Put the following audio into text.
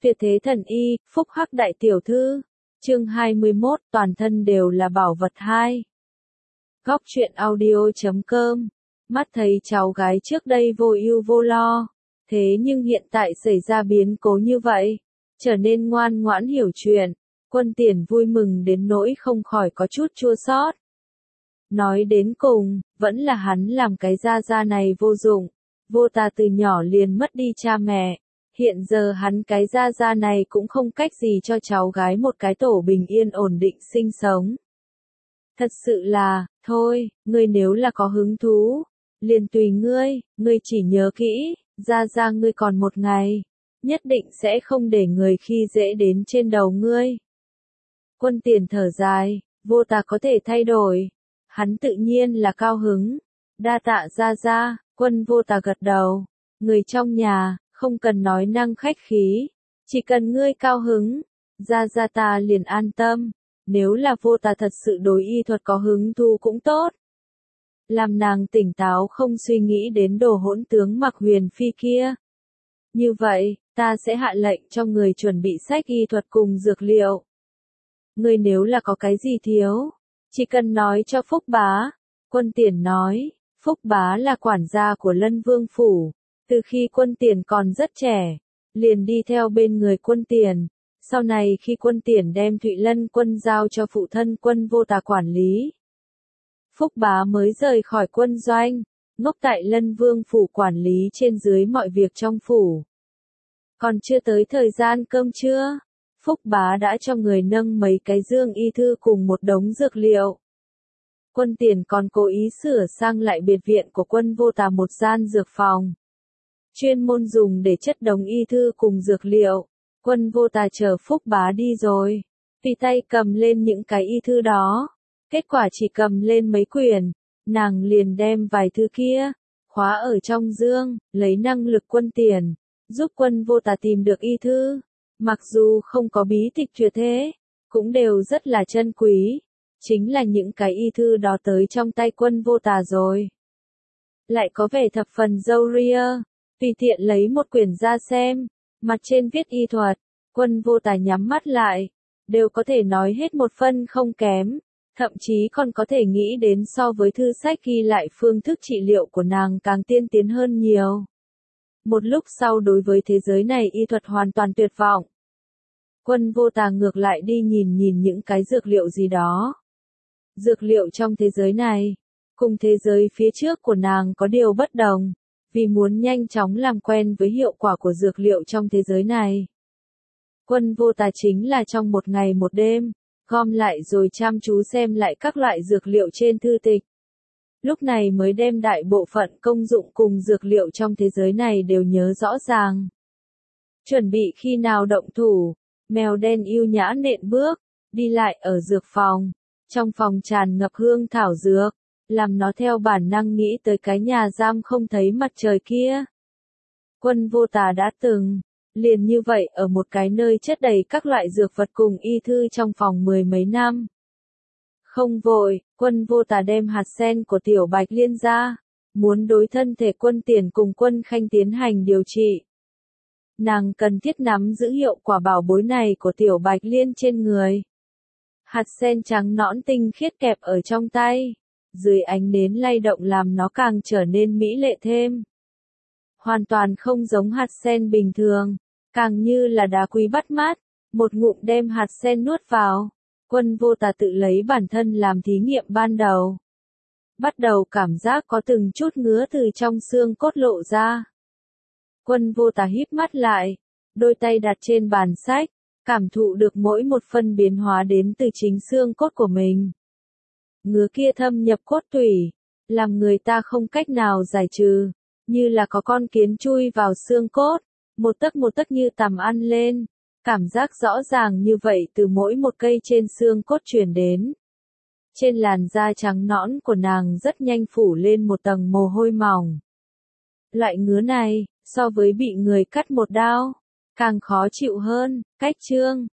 Tuyệt thế thần y, phúc hắc đại tiểu thư. Chương 21, toàn thân đều là bảo vật 2. Góc truyện audio.com. Mắt thấy cháu gái trước đây vô ưu vô lo, thế nhưng hiện tại xảy ra biến cố như vậy, trở nên ngoan ngoãn hiểu chuyện, Quân Tiền vui mừng đến nỗi không khỏi có chút chua xót. Nói đến cùng, vẫn là hắn làm cái gia này vô dụng, vô ta từ nhỏ liền mất đi cha mẹ. Hiện giờ hắn cái gia này cũng không cách gì cho cháu gái một cái tổ bình yên ổn định sinh sống. Thật sự là, thôi, ngươi nếu là có hứng thú, liền tùy ngươi chỉ nhớ kỹ, gia ngươi còn một ngày, nhất định sẽ không để người khi dễ đến trên đầu ngươi. Quân Tiền thở dài, vô ta có thể thay đổi, hắn tự nhiên là cao hứng, đa tạ gia, Quân vô ta gật đầu, người trong nhà, không cần nói năng khách khí, chỉ cần ngươi cao hứng, gia ta liền an tâm, nếu là vô ta thật sự đối y thuật có hứng thú cũng tốt. Làm nàng tỉnh táo không suy nghĩ đến đồ hỗn tướng Mặc Huyền Phi kia. Như vậy, ta sẽ hạ lệnh cho người chuẩn bị sách y thuật cùng dược liệu. Ngươi nếu là có cái gì thiếu, chỉ cần nói cho Phúc Bá. Quân Tiền nói, Phúc Bá là quản gia của Lân Vương Phủ. Từ khi Quân Tiền còn rất trẻ, liền đi theo bên người Quân Tiền. Sau này khi Quân Tiền đem Thụy Lân Quân giao cho phụ thân Quân Vô Tà quản lý, Phúc Bá mới rời khỏi quân doanh, ngốc tại Lân Vương Phủ quản lý trên dưới mọi việc trong phủ. Còn chưa tới thời gian cơm trưa, Phúc Bá đã cho người nâng mấy cái dương y thư cùng một đống dược liệu. Quân Tiền còn cố ý sửa sang lại biệt viện của Quân Vô Tà một gian dược phòng, chuyên môn dùng để chất đống y thư cùng dược liệu. Quân Vô Tà chờ Phúc Bá đi rồi, tùy tay cầm lên những cái y thư đó. Kết quả chỉ cầm lên mấy quyển, nàng liền đem vài thứ kia, khóa ở trong dương, lấy năng lực Quân Tiền, giúp Quân Vô Tà tìm được y thư. Mặc dù không có bí tịch tuyệt thế, cũng đều rất là chân quý. Chính là những cái y thư đó tới trong tay Quân Vô Tà rồi, lại có vẻ thập phần râu ria. Tùy tiện lấy một quyển ra xem, mặt trên viết y thuật, Quân Vô Tà nhắm mắt lại, đều có thể nói hết một phân không kém, thậm chí còn có thể nghĩ đến so với thư sách ghi lại phương thức trị liệu của nàng càng tiên tiến hơn nhiều. Một lúc sau đối với thế giới này y thuật hoàn toàn tuyệt vọng. Quân Vô Tà ngược lại đi nhìn những cái dược liệu gì đó. Dược liệu trong thế giới này, cùng thế giới phía trước của nàng có điều bất đồng. Vì muốn nhanh chóng làm quen với hiệu quả của dược liệu trong thế giới này, Quân Vô Tà chính là trong một ngày một đêm, gom lại rồi chăm chú xem lại các loại dược liệu trên thư tịch. Lúc này mới đem đại bộ phận công dụng cùng dược liệu trong thế giới này đều nhớ rõ ràng. Chuẩn bị khi nào động thủ, mèo đen yêu nhã nện bước, đi lại ở dược phòng. Trong phòng tràn ngập hương thảo dược, làm nó theo bản năng nghĩ tới cái nhà giam không thấy mặt trời kia. Quân Vô Tà đã từng, liền như vậy ở một cái nơi chất đầy các loại dược vật cùng y thư trong phòng mười mấy năm. Không vội, Quân Vô Tà đem hạt sen của Tiểu Bạch Liên ra, muốn đối thân thể Quân Tiền cùng Quân Khanh tiến hành điều trị. Nàng cần thiết nắm giữ hiệu quả bảo bối này của Tiểu Bạch Liên trên người. Hạt sen trắng nõn tinh khiết kẹp ở trong tay, dưới ánh nến lay động làm nó càng trở nên mỹ lệ thêm. Hoàn toàn không giống hạt sen bình thường, càng như là đá quý bắt mắt, một ngụm đem hạt sen nuốt vào. Quân Vô Tà tự lấy bản thân làm thí nghiệm ban đầu. Bắt đầu cảm giác có từng chút ngứa từ trong xương cốt lộ ra. Quân Vô Tà híp mắt lại, đôi tay đặt trên bàn sách, cảm thụ được mỗi một phân biến hóa đến từ chính xương cốt của mình. Ngứa kia thâm nhập cốt tủy, làm người ta không cách nào giải trừ, như là có con kiến chui vào xương cốt, một tấc như tằm ăn lên. Cảm giác rõ ràng như vậy từ mỗi một cây trên xương cốt truyền đến. Trên làn da trắng nõn của nàng rất nhanh phủ lên một tầng mồ hôi mỏng. Loại ngứa này, so với bị người cắt một đao, càng khó chịu hơn. Cách chương